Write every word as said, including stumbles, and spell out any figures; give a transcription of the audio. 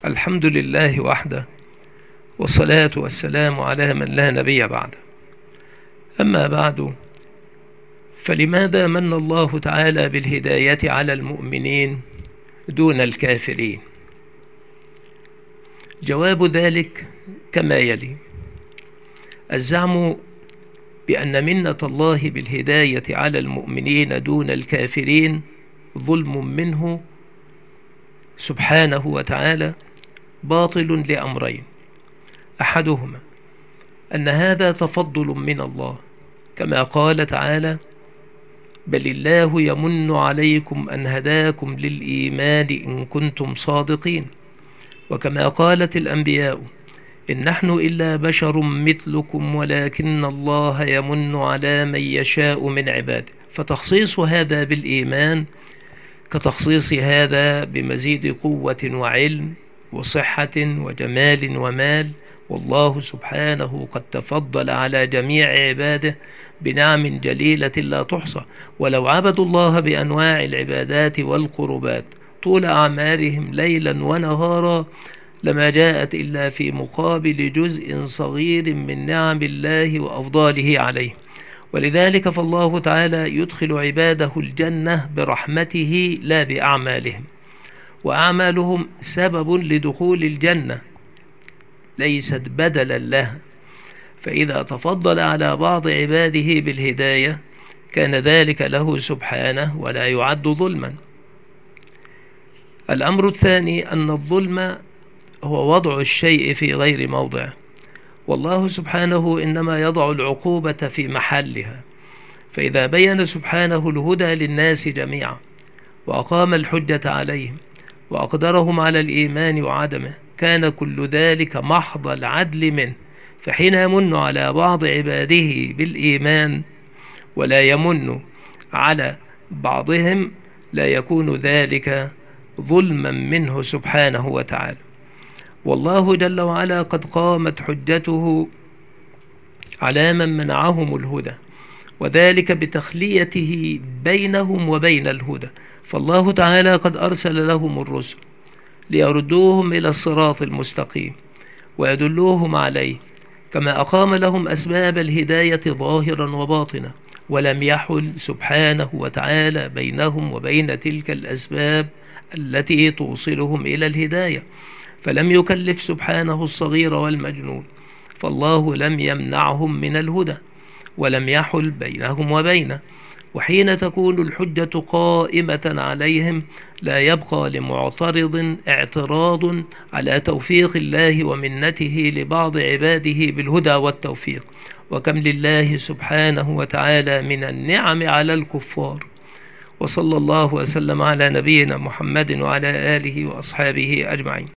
الحمد لله وحده، والصلاة والسلام على من لا نبي بعده. أما بعد، فلماذا من الله تعالى بالهداية على المؤمنين دون الكافرين؟ جواب ذلك كما يلي: الزعم بأن منة الله بالهداية على المؤمنين دون الكافرين ظلم منه سبحانه وتعالى باطل لأمرين: أحدهما أن هذا تفضل من الله، كما قال تعالى: بل الله يمن عليكم أن هداكم للإيمان إن كنتم صادقين. وكما قالت الأنبياء: إن نحن إلا بشر مثلكم ولكن الله يمن على من يشاء من عباده. فتخصيص هذا بالإيمان كتخصيص هذا بمزيد قوة وعلم وصحة وجمال ومال، والله سبحانه قد تفضل على جميع عباده بنعم جليلة لا تحصى. ولو عبدوا الله بأنواع العبادات والقربات طول أعمارهم ليلا ونهارا لما جاءت إلا في مقابل جزء صغير من نعم الله وأفضاله عليه. ولذلك فالله تعالى يدخل عباده الجنة برحمته لا بأعمالهم، وأعمالهم سبب لدخول الجنة ليست بدلا لها. فإذا تفضل على بعض عباده بالهداية كان ذلك له سبحانه ولا يعد ظلما. الأمر الثاني أن الظلم هو وضع الشيء في غير موضعه، والله سبحانه إنما يضع العقوبة في محلها. فإذا بين سبحانه الهدى للناس جميعا وأقام الحجة عليهم وأقدرهم على الإيمان وعدمه كان كل ذلك محض العدل منه. فحين يمن على بعض عباده بالإيمان ولا يمن على بعضهم لا يكون ذلك ظلما منه سبحانه وتعالى. والله جل وعلا قد قامت حجته على من منعهم الهدى، وذلك بتخليته بينهم وبين الهدى. فالله تعالى قد أرسل لهم الرسل ليردوهم إلى الصراط المستقيم ويدلوهم عليه، كما أقام لهم أسباب الهداية ظاهرا وباطنا، ولم يحل سبحانه وتعالى بينهم وبين تلك الأسباب التي توصلهم إلى الهداية. فلم يكلف سبحانه الصغير والمجنون، فالله لم يمنعهم من الهدى ولم يحل بينهم وبينه. وحين تكون الحجة قائمة عليهم لا يبقى لمعترض اعتراض على توفيق الله ومنته لبعض عباده بالهدى والتوفيق. وكم لله سبحانه وتعالى من النعم على الكفار. وصلى الله وسلم على نبينا محمد وعلى آله وأصحابه أجمعين.